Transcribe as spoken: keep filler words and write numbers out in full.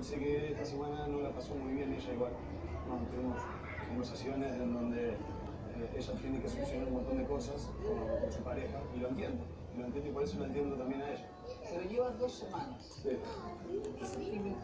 sé que esta semana no la pasó muy bien ella igual. No, tuvimos conversaciones en donde eh, ella tiene que solucionar un montón de cosas con, con su pareja y lo entiendo. Y lo entiendo y por eso la entiendo también a ella. Pero llevas dos semanas. Sí. ¿Qué se tiene